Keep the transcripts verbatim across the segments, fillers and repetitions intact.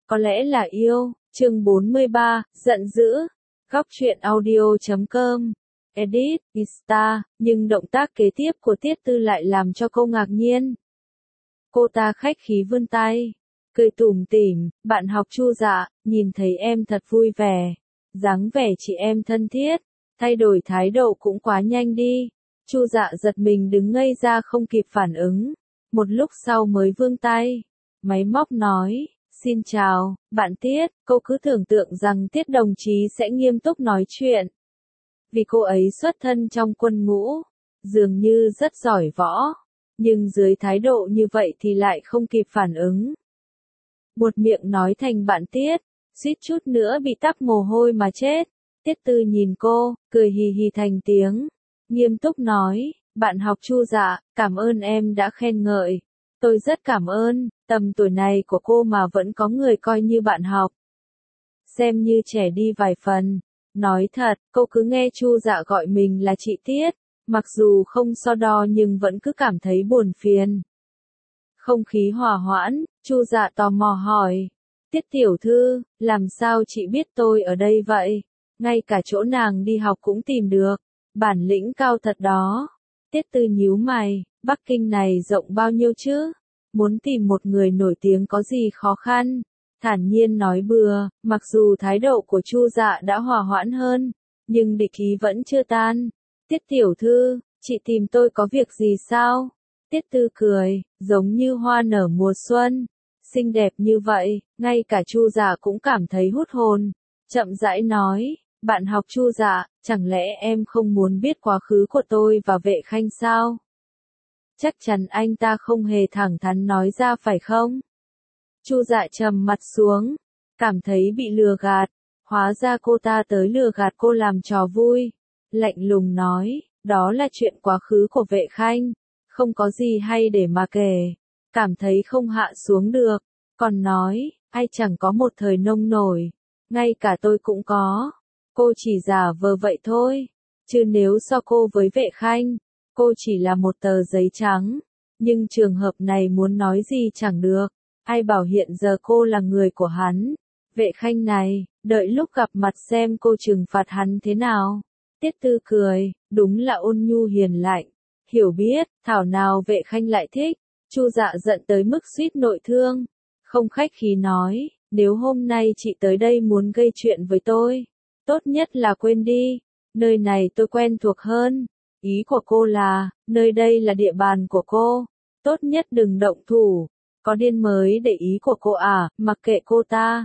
có lẽ là yêu. Chương bốn mươi ba, giận dữ. Góc truyện audio chấm com. Edit, Insta, nhưng động tác kế tiếp của Tiết Tư lại làm cho cô ngạc nhiên. Cô ta khách khí vươn tay, cười tủm tỉm, bạn học Chu Dạ, nhìn thấy em thật vui vẻ, dáng vẻ chị em thân thiết, thay đổi thái độ cũng quá nhanh đi. Chu Dạ giật mình đứng ngây ra không kịp phản ứng, một lúc sau mới vươn tay, máy móc nói, xin chào, bạn Tiết, cô cứ tưởng tượng rằng Tiết đồng chí sẽ nghiêm túc nói chuyện. Vì cô ấy xuất thân trong quân ngũ, dường như rất giỏi võ, nhưng dưới thái độ như vậy thì lại không kịp phản ứng. Buột miệng nói thành bạn Tiết, suýt chút nữa bị tắc mồ hôi mà chết. Tiết Tư nhìn cô, cười hì hì thành tiếng, nghiêm túc nói, bạn học Chu Dạ, cảm ơn em đã khen ngợi. Tôi rất cảm ơn, tầm tuổi này của cô mà vẫn có người coi như bạn học. Xem như trẻ đi vài phần. Nói thật, cô cứ nghe Chu Dạ gọi mình là chị Tiết, mặc dù không so đo nhưng vẫn cứ cảm thấy buồn phiền. Không khí hòa hoãn, Chu Dạ tò mò hỏi, Tiết tiểu thư, làm sao chị biết tôi ở đây vậy? Ngay cả chỗ nàng đi học cũng tìm được, bản lĩnh cao thật đó. Tiết Tư nhíu mày, Bắc Kinh này rộng bao nhiêu chứ? Muốn tìm một người nổi tiếng có gì khó khăn? Thản nhiên nói bừa, mặc dù thái độ của Chu Dạ đã hòa hoãn hơn, nhưng địch ý vẫn chưa tan. Tiết tiểu thư, chị tìm tôi có việc gì sao? Tiết Tư cười, giống như hoa nở mùa xuân, xinh đẹp như vậy, ngay cả Chu Dạ cũng cảm thấy hút hồn. Chậm rãi nói, bạn học Chu Dạ, chẳng lẽ em không muốn biết quá khứ của tôi và Vệ Khanh sao? Chắc chắn anh ta không hề thẳng thắn nói ra phải không? Chu Dạ trầm mặt xuống, cảm thấy bị lừa gạt, hóa ra cô ta tới lừa gạt cô làm trò vui. Lạnh lùng nói, đó là chuyện quá khứ của Vệ Khanh, không có gì hay để mà kể. Cảm thấy không hạ xuống được, còn nói, ai chẳng có một thời nông nổi, ngay cả tôi cũng có. Cô chỉ giả vờ vậy thôi, chứ nếu so cô với Vệ Khanh, cô chỉ là một tờ giấy trắng. Nhưng trường hợp này muốn nói gì chẳng được. Ai bảo hiện giờ cô là người của hắn. Vệ Khanh này, đợi lúc gặp mặt xem cô trừng phạt hắn thế nào. Tiết Tư cười, đúng là ôn nhu hiền lạnh. Hiểu biết, thảo nào Vệ Khanh lại thích. Chu Dạ giận tới mức suýt nội thương. Không khách khí nói, nếu hôm nay chị tới đây muốn gây chuyện với tôi, tốt nhất là quên đi. Nơi này tôi quen thuộc hơn. Ý của cô là, nơi đây là địa bàn của cô. Tốt nhất đừng động thủ. Có điên mới để ý của cô à, mặc kệ cô ta.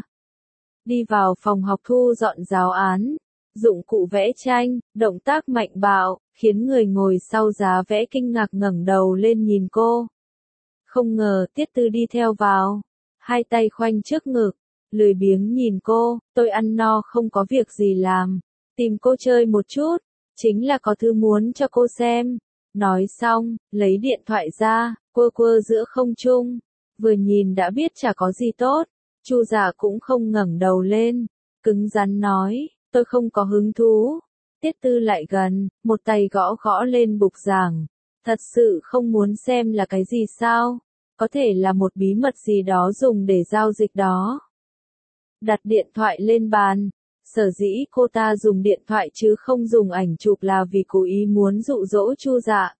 Đi vào phòng học thu dọn giáo án, dụng cụ vẽ tranh, động tác mạnh bạo, khiến người ngồi sau giá vẽ kinh ngạc ngẩng đầu lên nhìn cô. Không ngờ Tiết Tư đi theo vào, hai tay khoanh trước ngực, lười biếng nhìn cô, tôi ăn no không có việc gì làm, tìm cô chơi một chút, chính là có thứ muốn cho cô xem. Nói xong, lấy điện thoại ra, quơ quơ giữa không trung. Vừa nhìn đã biết chả có gì tốt. Chu Dạ cũng không ngẩng đầu lên, cứng rắn nói, tôi không có hứng thú. Tiết Tư lại gần, một tay gõ gõ lên bục giảng. Thật sự không muốn xem là cái gì sao? Có thể là một bí mật gì đó dùng để giao dịch đó. Đặt điện thoại lên bàn. Sở dĩ cô ta dùng điện thoại chứ không dùng ảnh chụp là vì cố ý muốn dụ dỗ Chu Dạ.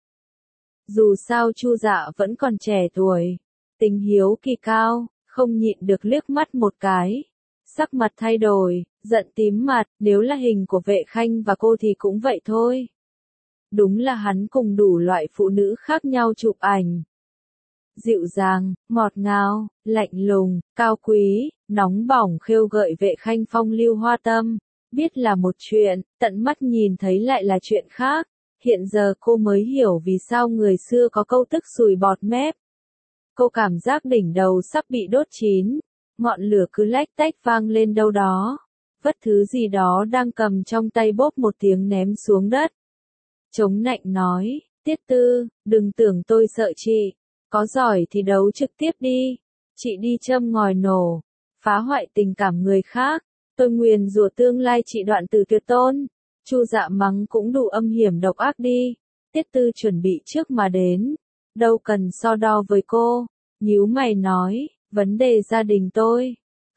Dù sao Chu Dạ vẫn còn trẻ tuổi, tính hiếu kỳ cao, không nhịn được liếc mắt một cái. Sắc mặt thay đổi, giận tím mặt, nếu là hình của Vệ Khanh và cô thì cũng vậy thôi. Đúng là hắn cùng đủ loại phụ nữ khác nhau chụp ảnh. Dịu dàng, ngọt ngào, lạnh lùng, cao quý, nóng bỏng khêu gợi Vệ Khanh phong lưu hoa tâm. Biết là một chuyện, tận mắt nhìn thấy lại là chuyện khác. Hiện giờ cô mới hiểu vì sao người xưa có câu tức sùi bọt mép. Cô cảm giác đỉnh đầu sắp bị đốt chín, ngọn lửa cứ lách tách vang lên đâu đó. Vất thứ gì đó đang cầm trong tay bốp một tiếng ném xuống đất. Chống nạnh nói, Tiết Tư, đừng tưởng tôi sợ chị, có giỏi thì đấu trực tiếp đi. Chị đi châm ngòi nổ, phá hoại tình cảm người khác, tôi nguyền rủa tương lai chị đoạn tử tuyệt tôn. Chu Dạ mắng cũng đủ âm hiểm độc ác đi. Tiết Tư chuẩn bị trước mà đến, đâu cần so đo với cô. Nhíu mày nói, vấn đề gia đình tôi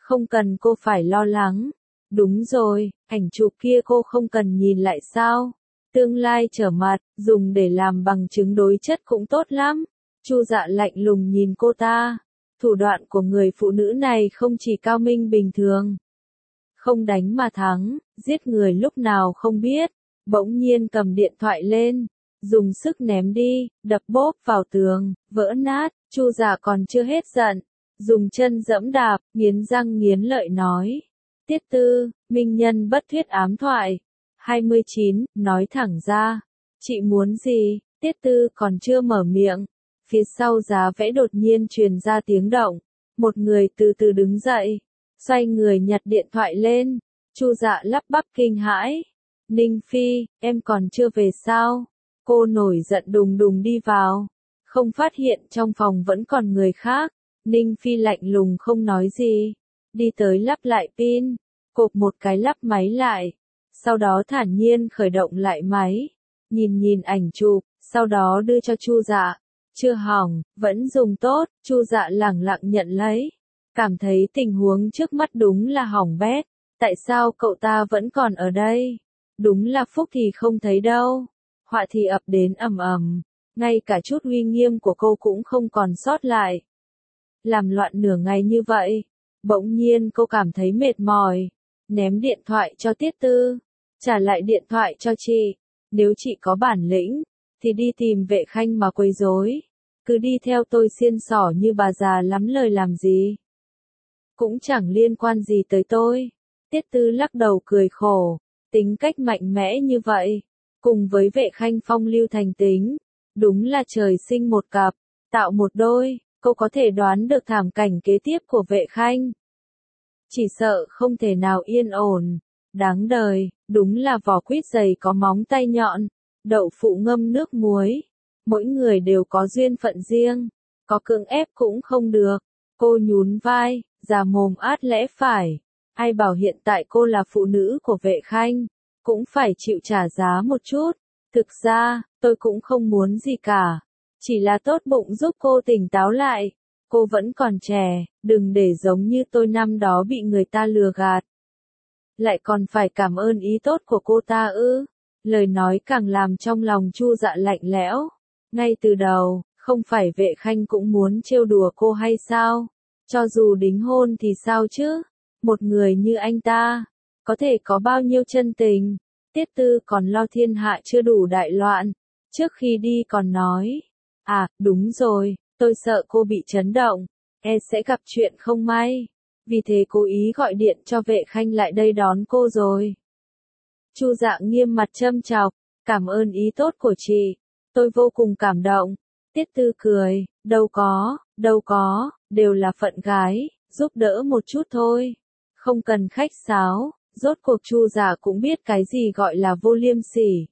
Không cần cô phải lo lắng. Đúng rồi, ảnh chụp kia cô không cần nhìn lại sao? Tương lai trở mặt, dùng để làm bằng chứng đối chất cũng tốt lắm. Chu Dạ lạnh lùng nhìn cô ta. Thủ đoạn của người phụ nữ này không chỉ cao minh bình thường. Không đánh mà thắng, giết người lúc nào không biết. Bỗng nhiên cầm điện thoại lên, dùng sức ném đi, đập bốp vào tường, vỡ nát. Chu Dạ còn chưa hết giận, dùng chân dẫm đạp, nghiến răng nghiến lợi nói. Tiết Tư, minh nhân bất thuyết ám thoại. hai mươi chín, nói thẳng ra. Chị muốn gì? Tiết Tư còn chưa mở miệng. Phía sau giá vẽ đột nhiên truyền ra tiếng động. Một người từ từ đứng dậy. Xoay người nhặt điện thoại lên. Chu Dạ lắp bắp kinh hãi. Ninh Phi, em còn chưa về sao? Cô nổi giận đùng đùng đi vào. Không phát hiện trong phòng vẫn còn người khác. Ninh Phi lạnh lùng không nói gì. Đi tới lắp lại pin. Cộp một cái lắp máy lại. Sau đó thản nhiên khởi động lại máy. Nhìn nhìn ảnh chụp, sau đó đưa cho Chu Dạ. Chưa hỏng, vẫn dùng tốt. Chu Dạ lẳng lặng nhận lấy. Cảm thấy tình huống trước mắt đúng là hỏng bét. Tại sao cậu ta vẫn còn ở đây? Đúng là phúc thì không thấy đâu. Họa thì ập đến ầm ầm. Ngay cả chút uy nghiêm của cô cũng không còn sót lại. Làm loạn nửa ngày như vậy. Bỗng nhiên cô cảm thấy mệt mỏi. Ném điện thoại cho Tiết Tư. Trả lại điện thoại cho chị. Nếu chị có bản lĩnh, thì đi tìm Vệ Khanh mà quấy rối. Cứ đi theo tôi xiên xỏ như bà già lắm lời làm gì. Cũng chẳng liên quan gì tới tôi. Tiết Tư lắc đầu cười khổ. Tính cách mạnh mẽ như vậy. Cùng với Vệ Khanh phong lưu thành tính. Đúng là trời sinh một cặp. Tạo một đôi. Cô có thể đoán được thảm cảnh kế tiếp của Vệ Khanh. Chỉ sợ không thể nào yên ổn. Đáng đời, đúng là vỏ quýt dày có móng tay nhọn. Đậu phụ ngâm nước muối. Mỗi người đều có duyên phận riêng. Có cưỡng ép cũng không được. Cô nhún vai, già mồm át lẽ phải. Ai bảo hiện tại cô là phụ nữ của Vệ Khanh. Cũng phải chịu trả giá một chút. Thực ra, tôi cũng không muốn gì cả. Chỉ là tốt bụng giúp cô tỉnh táo lại. Cô vẫn còn trẻ, đừng để giống như tôi năm đó bị người ta lừa gạt. Lại còn phải cảm ơn ý tốt của cô ta ư. Lời nói càng làm trong lòng Chu Dạ lạnh lẽo. Ngay từ đầu, không phải Vệ Khanh cũng muốn trêu đùa cô hay sao? Cho dù đính hôn thì sao chứ? Một người như anh ta, có thể có bao nhiêu chân tình? Tiết Tư còn lo thiên hạ chưa đủ đại loạn. Trước khi đi còn nói. À, đúng rồi, tôi sợ cô bị chấn động. E sẽ gặp chuyện không may. Vì thế cố ý gọi điện cho Vệ Khanh lại đây đón cô rồi. Chu Dạ nghiêm mặt châm chọc. Cảm ơn ý tốt của chị. Tôi vô cùng cảm động. Tiết Tư cười. Đâu có, đâu có, đều là phận gái. Giúp đỡ một chút thôi. Không cần khách sáo. Rốt cuộc Chu Dạ cũng biết cái gì gọi là vô liêm sỉ.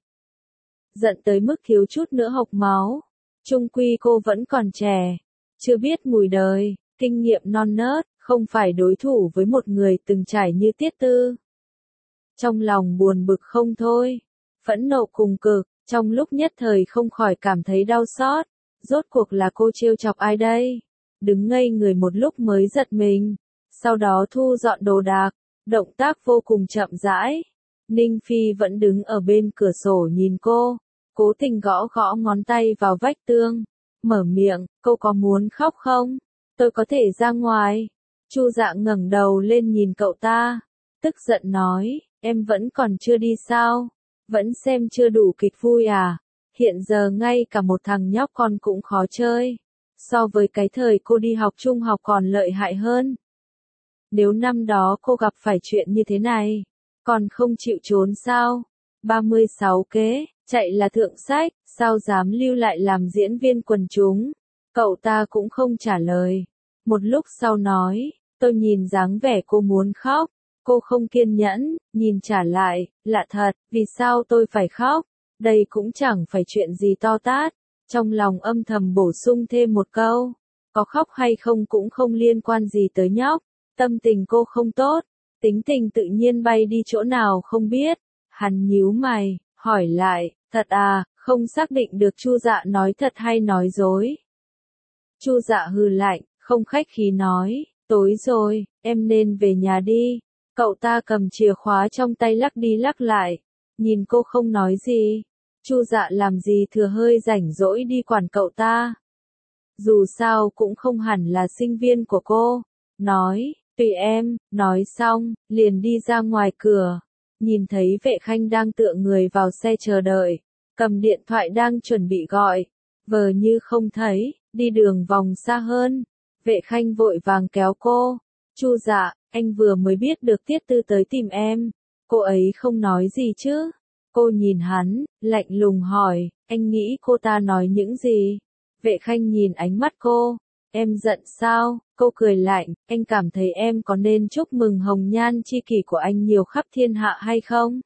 Giận tới mức thiếu chút nữa hộc máu. Chung quy cô vẫn còn trẻ. Chưa biết mùi đời, kinh nghiệm non nớt, không phải đối thủ với một người từng trải như Tiết Tư. Trong lòng buồn bực không thôi. Phẫn nộ cùng cực, trong lúc nhất thời không khỏi cảm thấy đau xót. Rốt cuộc là cô trêu chọc ai đây? Đứng ngây người một lúc mới giật mình. Sau đó thu dọn đồ đạc. Động tác vô cùng chậm rãi. Ninh Phi vẫn đứng ở bên cửa sổ nhìn cô. Cố tình gõ gõ ngón tay vào vách tường. Mở miệng, cô có muốn khóc không? Tôi có thể ra ngoài. Chu Dạ ngẩng đầu lên nhìn cậu ta. Tức giận nói, em vẫn còn chưa đi sao? Vẫn xem chưa đủ kịch vui à? Hiện giờ ngay cả một thằng nhóc con cũng khó chơi. So với cái thời cô đi học trung học còn lợi hại hơn. Nếu năm đó cô gặp phải chuyện như thế này, còn không chịu trốn sao? ba mươi sáu kế, chạy là thượng sách, sao dám lưu lại làm diễn viên quần chúng? Cậu ta cũng không trả lời. Một lúc sau nói, tôi nhìn dáng vẻ cô muốn khóc. Cô không kiên nhẫn, nhìn trả lại, lạ thật, vì sao tôi phải khóc? Đây cũng chẳng phải chuyện gì to tát. Trong lòng âm thầm bổ sung thêm một câu. Có khóc hay không cũng không liên quan gì tới nhóc. Tâm tình cô không tốt. Tính tình tự nhiên bay đi chỗ nào không biết. Hắn nhíu mày, hỏi lại, thật à, không xác định được Chu Dạ nói thật hay nói dối. Chu Dạ hừ lạnh, không khách khí nói, Tối rồi, em nên về nhà đi. Cậu ta cầm chìa khóa trong tay lắc đi lắc lại. Nhìn cô không nói gì. Chu Dạ làm gì thừa hơi rảnh rỗi đi quản cậu ta. Dù sao cũng không hẳn là sinh viên của cô. Nói, tùy em, nói xong, liền đi ra ngoài cửa. Nhìn thấy Vệ Khanh đang tựa người vào xe chờ đợi. Cầm điện thoại đang chuẩn bị gọi. Vờ như không thấy, đi đường vòng xa hơn. Vệ Khanh vội vàng kéo cô. Chu Dạ, anh vừa mới biết được Tiết Tư tới tìm em. Cô ấy không nói gì chứ? Cô nhìn hắn, lạnh lùng hỏi, anh nghĩ cô ta nói những gì? Vệ Khanh nhìn ánh mắt cô. Em giận sao? Cô cười lạnh, anh cảm thấy em có nên chúc mừng hồng nhan chi kỷ của anh nhiều khắp thiên hạ hay không?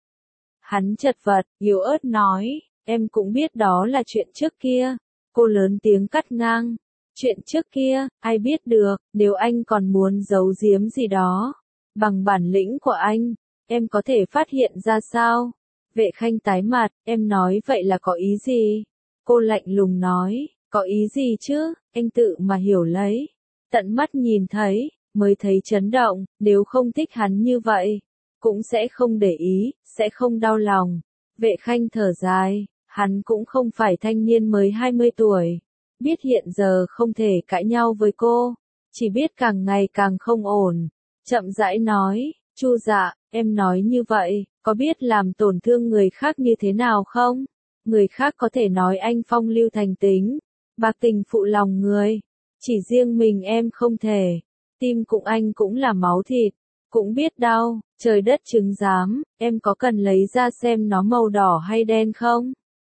Hắn chật vật, yếu ớt nói, em cũng biết đó là chuyện trước kia. Cô lớn tiếng cắt ngang. Chuyện trước kia, ai biết được, nếu anh còn muốn giấu giếm gì đó. Bằng bản lĩnh của anh, em có thể phát hiện ra sao? Vệ Khanh tái mặt, em nói vậy là có ý gì? Cô lạnh lùng nói, có ý gì chứ, anh tự mà hiểu lấy. Tận mắt nhìn thấy, mới thấy chấn động, nếu không thích hắn như vậy, cũng sẽ không để ý, sẽ không đau lòng. Vệ Khanh thở dài, hắn cũng không phải thanh niên mới hai mươi tuổi. Biết hiện giờ không thể cãi nhau với cô, chỉ biết càng ngày càng không ổn. Chậm rãi nói, Chu Dạ, em nói như vậy, có biết làm tổn thương người khác như thế nào không? Người khác có thể nói anh phong lưu thành tính, bạc tình phụ lòng người. Chỉ riêng mình em không thể. Tim cũng anh cũng là máu thịt, cũng biết đau, trời đất chứng giám, em có cần lấy ra xem nó màu đỏ hay đen không?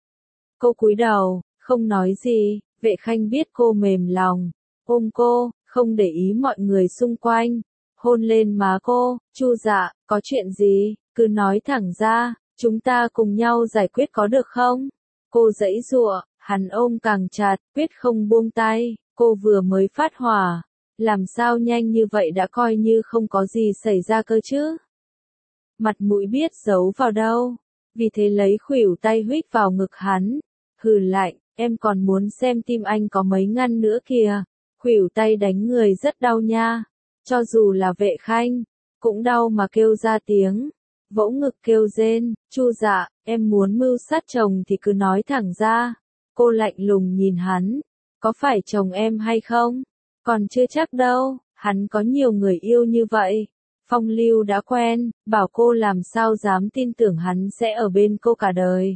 Cô cúi đầu, không nói gì. Vệ Khanh biết cô mềm lòng, ôm cô, không để ý mọi người xung quanh, hôn lên má cô. Chu Dạ, có chuyện gì, cứ nói thẳng ra, chúng ta cùng nhau giải quyết có được không? Cô giãy giụa, hắn ôm càng chặt, quyết không buông tay. Cô vừa mới phát hỏa, làm sao nhanh như vậy đã coi như không có gì xảy ra cơ chứ? Mặt mũi biết giấu vào đâu, vì thế lấy khuỷu tay huých vào ngực hắn, hừ lạnh. Em còn muốn xem tim anh có mấy ngăn nữa kìa. Khuỷu tay đánh người rất đau nha. Cho dù là Vệ Khanh, cũng đau mà kêu ra tiếng. Vỗ ngực kêu rên, Chu Dạ, em muốn mưu sát chồng thì cứ nói thẳng ra. Cô lạnh lùng nhìn hắn. Có phải chồng em hay không? Còn chưa chắc đâu, hắn có nhiều người yêu như vậy. Phong lưu đã quen, bảo cô làm sao dám tin tưởng hắn sẽ ở bên cô cả đời.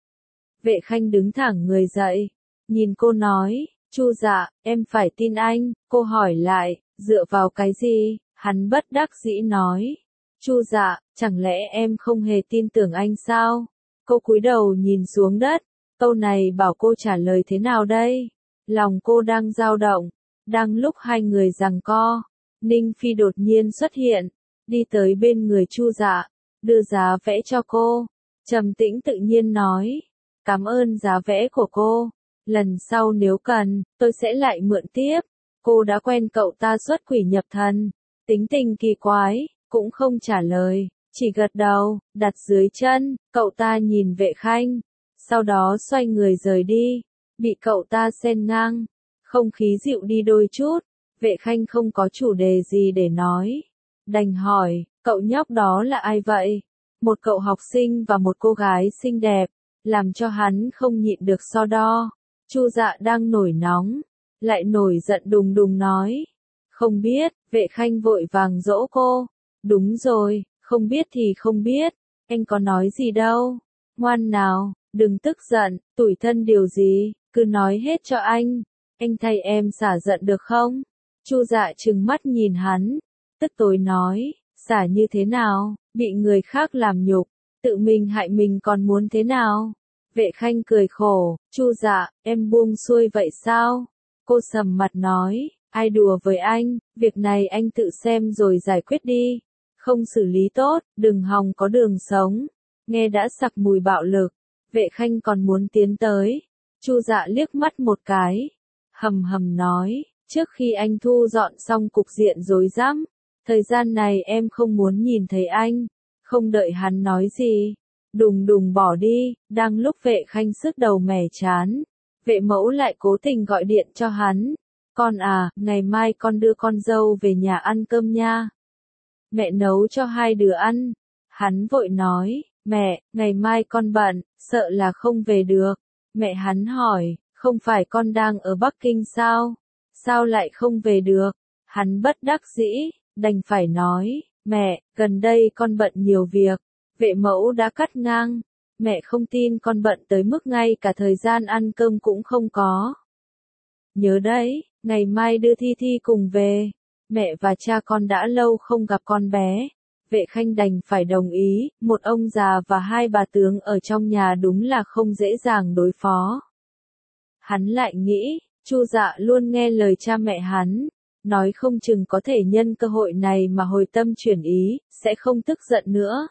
Vệ Khanh đứng thẳng người dậy, nhìn cô nói, Chu Dạ, em phải tin anh. Cô hỏi lại, dựa vào cái gì? Hắn bất đắc dĩ nói, Chu Dạ, chẳng lẽ em không hề tin tưởng anh sao? Cô cúi đầu nhìn xuống đất, câu này bảo cô trả lời thế nào đây? Lòng cô đang dao động, đang lúc hai người giằng co, Ninh Phi đột nhiên xuất hiện, đi tới bên người Chu Dạ, đưa giá vẽ cho cô, trầm tĩnh tự nhiên nói. Cảm ơn giá vẽ của cô. Lần sau nếu cần, tôi sẽ lại mượn tiếp. Cô đã quen cậu ta xuất quỷ nhập thần. Tính tình kỳ quái, cũng không trả lời, chỉ gật đầu, đặt dưới chân. Cậu ta nhìn Vệ Khanh, sau đó xoay người rời đi. Bị cậu ta xen ngang, không khí dịu đi đôi chút. Vệ Khanh không có chủ đề gì để nói. Đành hỏi, cậu nhóc đó là ai vậy? Một cậu học sinh và một cô gái xinh đẹp. Làm cho hắn không nhịn được so đo. Chu Dạ đang nổi nóng, lại nổi giận đùng đùng nói. Không biết, Vệ Khanh vội vàng dỗ cô. Đúng rồi, không biết thì không biết, anh có nói gì đâu. Ngoan nào, đừng tức giận, tủi thân điều gì, cứ nói hết cho anh. Anh thay em xả giận được không? Chu Dạ trừng mắt nhìn hắn, tức tối nói, xả như thế nào, bị người khác làm nhục. Tự mình hại mình còn muốn thế nào? Vệ Khanh cười khổ, Chu Dạ, em buông xuôi vậy sao? Cô sầm mặt nói, ai đùa với anh, việc này anh tự xem rồi giải quyết đi. Không xử lý tốt, đừng hòng có đường sống. Nghe đã sặc mùi bạo lực, Vệ Khanh còn muốn tiến tới. Chu Dạ liếc mắt một cái, hầm hầm nói, trước khi anh thu dọn xong cục diện rối rắm, thời gian này em không muốn nhìn thấy anh. Không đợi hắn nói gì, đùng đùng bỏ đi. Đang lúc Vệ Khanh sức đầu mẻ chán, Vệ Mẫu lại cố tình gọi điện cho hắn. Con à, ngày mai con đưa con dâu về nhà ăn cơm nha. Mẹ nấu cho hai đứa ăn. Hắn vội nói, mẹ, ngày mai con bận, sợ là không về được. Mẹ hắn hỏi, không phải con đang ở Bắc Kinh sao? Sao lại không về được? Hắn bất đắc dĩ, đành phải nói, mẹ, gần đây con bận nhiều việc. Vệ mẫu đã cắt ngang. Mẹ không tin con bận tới mức ngay cả thời gian ăn cơm cũng không có. Nhớ đấy, ngày mai đưa Thi Thi cùng về. Mẹ và cha con đã lâu không gặp con bé. Vệ Khanh đành phải đồng ý, một ông già và hai bà tướng ở trong nhà đúng là không dễ dàng đối phó. Hắn lại nghĩ, Chu Dạ luôn nghe lời cha mẹ hắn, nói không chừng có thể nhân cơ hội này mà hồi tâm chuyển ý, sẽ không tức giận nữa.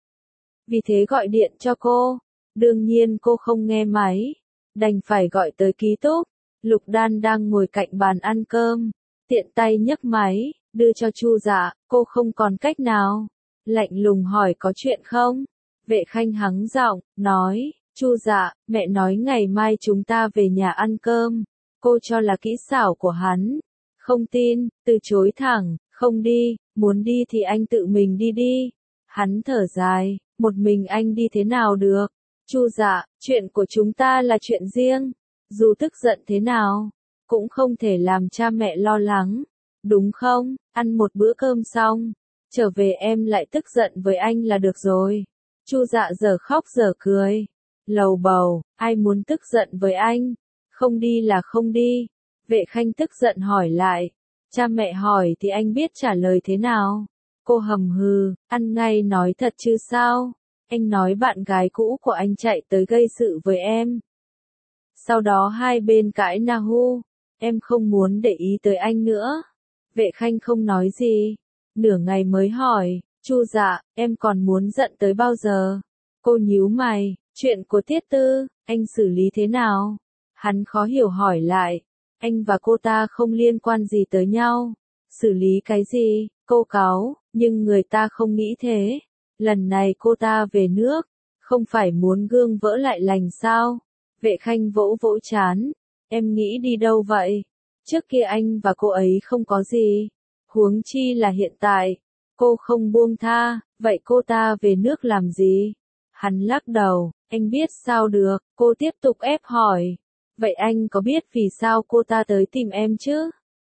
Vì thế gọi điện cho cô, đương nhiên cô không nghe máy, đành phải gọi tới ký túc. Lục Đan đang ngồi cạnh bàn ăn cơm, tiện tay nhấc máy, đưa cho Chu Dạ, cô không còn cách nào. Lạnh lùng hỏi có chuyện không? Vệ Khanh hắng giọng, nói, Chu Dạ, mẹ nói ngày mai chúng ta về nhà ăn cơm. Cô cho là kỹ xảo của hắn. Không tin, từ chối thẳng, không đi, muốn đi thì anh tự mình đi đi. Hắn thở dài, một mình anh đi thế nào được? Chu Dạ, chuyện của chúng ta là chuyện riêng. Dù tức giận thế nào, cũng không thể làm cha mẹ lo lắng. Đúng không? Ăn một bữa cơm xong, trở về em lại tức giận với anh là được rồi. Chu Dạ giờ khóc giờ cười. Lầu bầu, ai muốn tức giận với anh? Không đi là không đi. Vệ Khanh tức giận hỏi lại. Cha mẹ hỏi thì anh biết trả lời thế nào? Cô hầm hừ, ăn ngay nói thật chứ sao? Anh nói bạn gái cũ của anh chạy tới gây sự với em. Sau đó hai bên cãi na hu. Em không muốn để ý tới anh nữa. Vệ Khanh không nói gì. Nửa ngày mới hỏi, Chu Dạ, em còn muốn giận tới bao giờ? Cô nhíu mày, chuyện của Tiết Tư, anh xử lý thế nào? Hắn khó hiểu hỏi lại, anh và cô ta không liên quan gì tới nhau. Xử lý cái gì? Cô cáu, nhưng người ta không nghĩ thế. Lần này cô ta về nước, không phải muốn gương vỡ lại lành sao? Vệ Khanh vỗ vỗ chán, em nghĩ đi đâu vậy? Trước kia anh và cô ấy không có gì. Huống chi là hiện tại, cô không buông tha, vậy cô ta về nước làm gì? Hắn lắc đầu, anh biết sao được, cô tiếp tục ép hỏi. Vậy anh có biết vì sao cô ta tới tìm em chứ?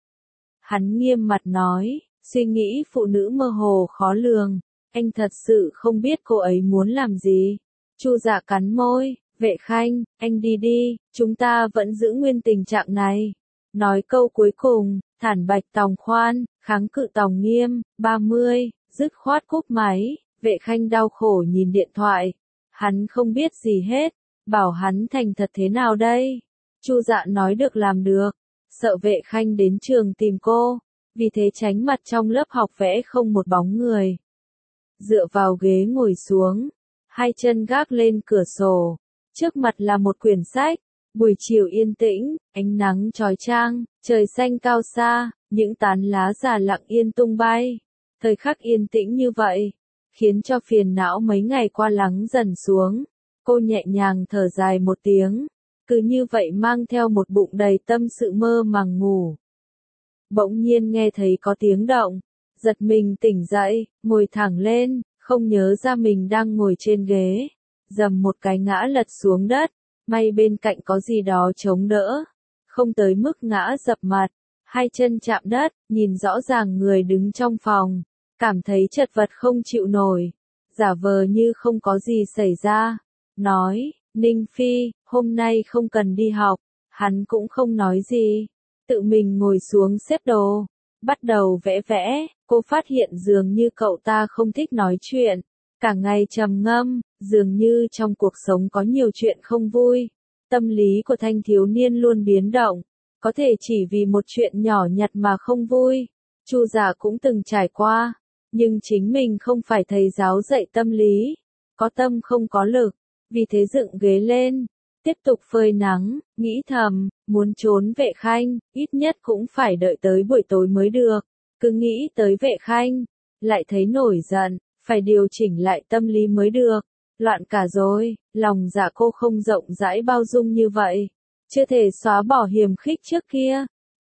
Hắn nghiêm mặt nói, suy nghĩ phụ nữ mơ hồ khó lường, anh thật sự không biết cô ấy muốn làm gì. Chu Dạ cắn môi, Vệ Khanh, anh đi đi, chúng ta vẫn giữ nguyên tình trạng này. Nói câu cuối cùng, thản bạch tòng khoan, kháng cự tòng nghiêm, ba mươi, dứt khoát cúp máy. Vệ Khanh đau khổ nhìn điện thoại. Hắn không biết gì hết, bảo hắn thành thật thế nào đây? Chu Dạ nói được làm được, sợ Vệ Khanh đến trường tìm cô, vì thế tránh mặt trong lớp học vẽ không một bóng người. Dựa vào ghế ngồi xuống, hai chân gác lên cửa sổ, trước mặt là một quyển sách. Buổi chiều yên tĩnh, ánh nắng chói chang, trời xanh cao xa, những tán lá già lặng yên tung bay. Thời khắc yên tĩnh như vậy, khiến cho phiền não mấy ngày qua lắng dần xuống. Cô nhẹ nhàng thở dài một tiếng, cứ như vậy mang theo một bụng đầy tâm sự mơ màng ngủ. Bỗng nhiên nghe thấy có tiếng động, giật mình tỉnh dậy, ngồi thẳng lên, không nhớ ra mình đang ngồi trên ghế. Dầm một cái ngã lật xuống đất, may bên cạnh có gì đó chống đỡ, không tới mức ngã dập mặt. Hai chân chạm đất, nhìn rõ ràng người đứng trong phòng, cảm thấy chật vật không chịu nổi, giả vờ như không có gì xảy ra, nói, Ninh Phi, hôm nay không cần đi học. Hắn cũng không nói gì, tự mình ngồi xuống xếp đồ, bắt đầu vẽ vẽ. Cô phát hiện dường như cậu ta không thích nói chuyện, cả ngày trầm ngâm, dường như trong cuộc sống có nhiều chuyện không vui. Tâm lý của thanh thiếu niên luôn biến động, có thể chỉ vì một chuyện nhỏ nhặt mà không vui. Chu Dạ cũng từng trải qua, nhưng chính mình không phải thầy giáo dạy tâm lý, có tâm không có lực, vì thế dựng ghế lên, tiếp tục phơi nắng, nghĩ thầm, muốn trốn Vệ Khanh, ít nhất cũng phải đợi tới buổi tối mới được. Cứ nghĩ tới Vệ Khanh, lại thấy nổi giận, phải điều chỉnh lại tâm lý mới được. Loạn cả rồi, lòng dạ cô không rộng rãi bao dung như vậy, chưa thể xóa bỏ hiềm khích trước kia,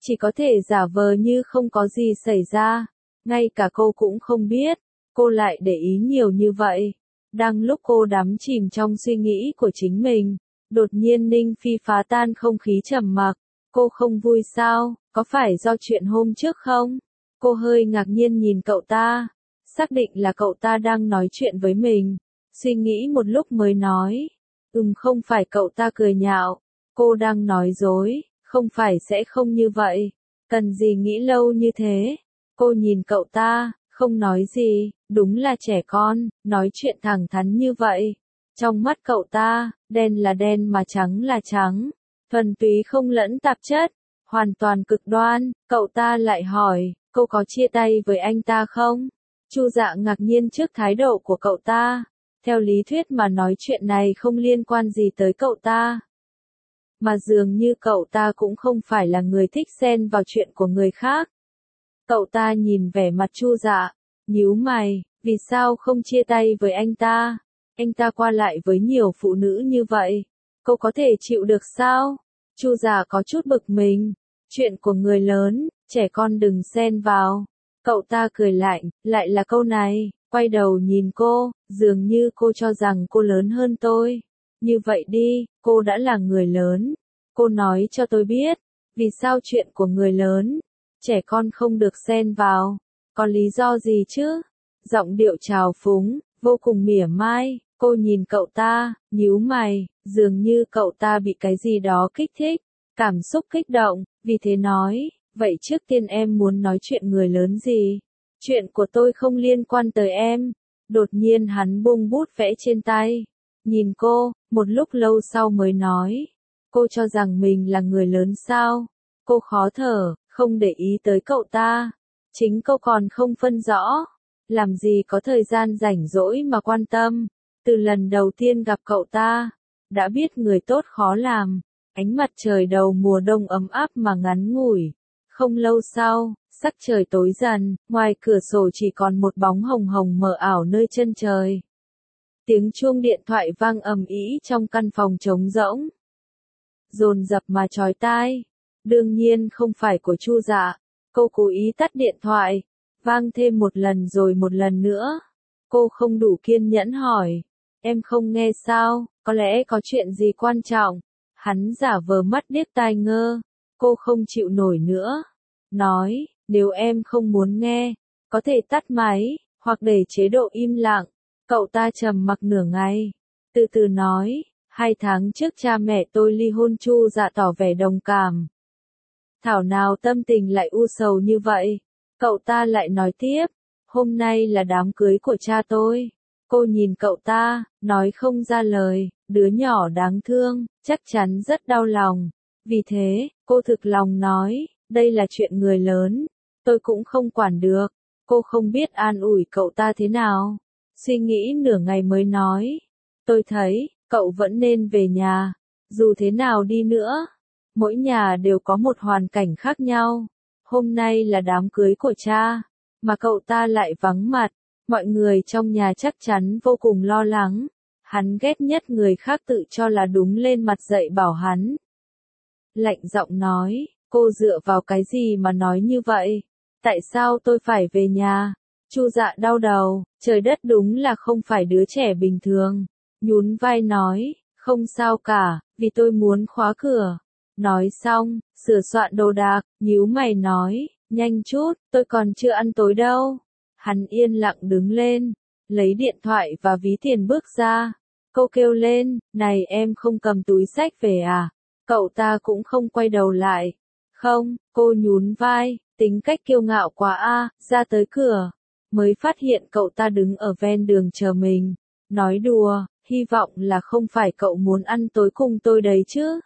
chỉ có thể giả vờ như không có gì xảy ra. Ngay cả cô cũng không biết, cô lại để ý nhiều như vậy. Đang lúc cô đắm chìm trong suy nghĩ của chính mình, đột nhiên Ninh Phi phá tan không khí trầm mặc. Cô không vui sao, có phải do chuyện hôm trước không? Cô hơi ngạc nhiên nhìn cậu ta, xác định là cậu ta đang nói chuyện với mình. Suy nghĩ một lúc mới nói, ừm không phải. Cậu ta cười nhạo, cô đang nói dối, không phải sẽ không như vậy, cần gì nghĩ lâu như thế. Cô nhìn cậu ta, không nói gì, đúng là trẻ con, nói chuyện thẳng thắn như vậy. Trong mắt cậu ta, đen là đen mà trắng là trắng, thuần túy không lẫn tạp chất, hoàn toàn cực đoan. Cậu ta lại hỏi, cô có chia tay với anh ta không? Chu Dạ ngạc nhiên trước thái độ của cậu ta. Theo lý thuyết mà nói chuyện này không liên quan gì tới cậu ta. Mà dường như cậu ta cũng không phải là người thích xen vào chuyện của người khác. Cậu ta nhìn vẻ mặt Chu Dạ, nhíu mày, vì sao không chia tay với anh ta? Anh ta qua lại với nhiều phụ nữ như vậy, cô có thể chịu được sao? Chu Dạ có chút bực mình, chuyện của người lớn, trẻ con đừng xen vào. Cậu ta cười lạnh, lại là câu này, quay đầu nhìn cô, dường như cô cho rằng cô lớn hơn tôi. Như vậy đi, cô đã là người lớn, cô nói cho tôi biết, vì sao chuyện của người lớn, trẻ con không được xen vào, có lý do gì chứ? Giọng điệu trào phúng, vô cùng mỉa mai. Cô nhìn cậu ta, nhíu mày, dường như cậu ta bị cái gì đó kích thích, cảm xúc kích động, vì thế nói, vậy trước tiên em muốn nói chuyện người lớn gì? Chuyện của tôi không liên quan tới em. Đột nhiên hắn buông bút vẽ trên tay, nhìn cô, một lúc lâu sau mới nói, cô cho rằng mình là người lớn sao? Cô khó thở, không để ý tới cậu ta, chính cô còn không phân rõ, làm gì có thời gian rảnh rỗi mà quan tâm. Từ lần đầu tiên gặp cậu ta, đã biết người tốt khó làm. Ánh mặt trời đầu mùa đông ấm áp mà ngắn ngủi. Không lâu sau, sắc trời tối dần, ngoài cửa sổ chỉ còn một bóng hồng hồng mờ ảo nơi chân trời. Tiếng chuông điện thoại vang ầm ĩ trong căn phòng trống rỗng, dồn dập mà chói tai. Đương nhiên không phải của Chu Dạ. Cô cố ý tắt điện thoại, vang thêm một lần rồi một lần nữa. Cô không đủ kiên nhẫn hỏi, em không nghe sao, có lẽ có chuyện gì quan trọng. Hắn giả vờ mắt điếc tai ngơ. Cô không chịu nổi nữa, nói, nếu em không muốn nghe, có thể tắt máy, hoặc để chế độ im lặng. Cậu ta trầm mặc nửa ngày, từ từ nói, hai tháng trước cha mẹ tôi ly hôn. Chu Dạ tỏ vẻ đồng cảm. Thảo nào tâm tình lại u sầu như vậy. Cậu ta lại nói tiếp, hôm nay là đám cưới của cha tôi. Cô nhìn cậu ta, nói không ra lời, đứa nhỏ đáng thương, chắc chắn rất đau lòng. Vì thế, cô thực lòng nói, đây là chuyện người lớn, tôi cũng không quản được. Cô không biết an ủi cậu ta thế nào. Suy nghĩ nửa ngày mới nói, tôi thấy, cậu vẫn nên về nhà. Dù thế nào đi nữa, mỗi nhà đều có một hoàn cảnh khác nhau. Hôm nay là đám cưới của cha, mà cậu ta lại vắng mặt. Mọi người trong nhà chắc chắn vô cùng lo lắng. Hắn ghét nhất người khác tự cho là đúng lên mặt dạy bảo hắn. Lạnh giọng nói, cô dựa vào cái gì mà nói như vậy? Tại sao tôi phải về nhà? Chu Dạ đau đầu, trời đất đúng là không phải đứa trẻ bình thường. Nhún vai nói, không sao cả, vì tôi muốn khóa cửa. Nói xong, sửa soạn đồ đạc, nhíu mày nói, nhanh chút, tôi còn chưa ăn tối đâu. Hắn yên lặng đứng lên, lấy điện thoại và ví tiền bước ra. Cô kêu lên, này em không cầm túi xách về à? Cậu ta cũng không quay đầu lại. Không, cô nhún vai, tính cách kiêu ngạo quá a. Ra tới cửa, mới phát hiện cậu ta đứng ở ven đường chờ mình. Nói đùa, hy vọng là không phải cậu muốn ăn tối cùng tôi đấy chứ.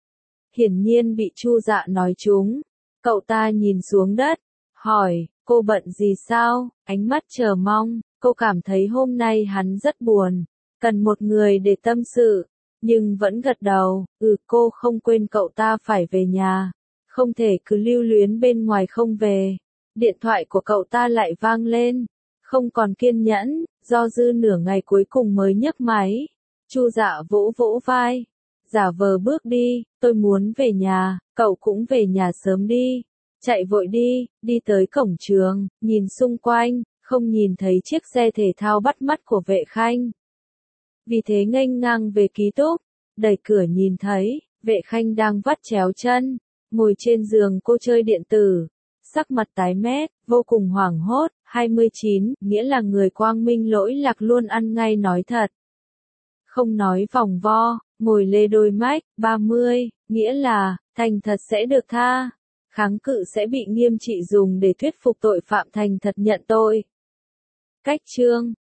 Hiển nhiên bị Chu Dạ nói trúng. Cậu ta nhìn xuống đất, hỏi, cô bận gì sao? Ánh mắt chờ mong, cô cảm thấy hôm nay hắn rất buồn, cần một người để tâm sự, nhưng vẫn gật đầu. Ừ, cô không quên cậu ta phải về nhà, không thể cứ lưu luyến bên ngoài không về. Điện thoại của cậu ta lại vang lên, không còn kiên nhẫn, do dư nửa ngày cuối cùng mới nhấc máy. Chu Dạ vỗ vỗ vai, giả vờ bước đi, tôi muốn về nhà, cậu cũng về nhà sớm đi. Chạy vội đi, đi tới cổng trường, nhìn xung quanh, không nhìn thấy chiếc xe thể thao bắt mắt của Vệ Khanh. Vì thế nghênh ngang về ký túc, đẩy cửa nhìn thấy, Vệ Khanh đang vắt chéo chân, ngồi trên giường cô chơi điện tử, sắc mặt tái mét, vô cùng hoảng hốt, hai mươi chín, nghĩa là người quang minh lỗi lạc luôn ăn ngay nói thật. Không nói vòng vo, ngồi lê đôi mách, ba mươi, nghĩa là, thành thật sẽ được tha. Kháng cự sẽ bị nghiêm trị dùng để thuyết phục tội phạm thành thật nhận tội. Cách chương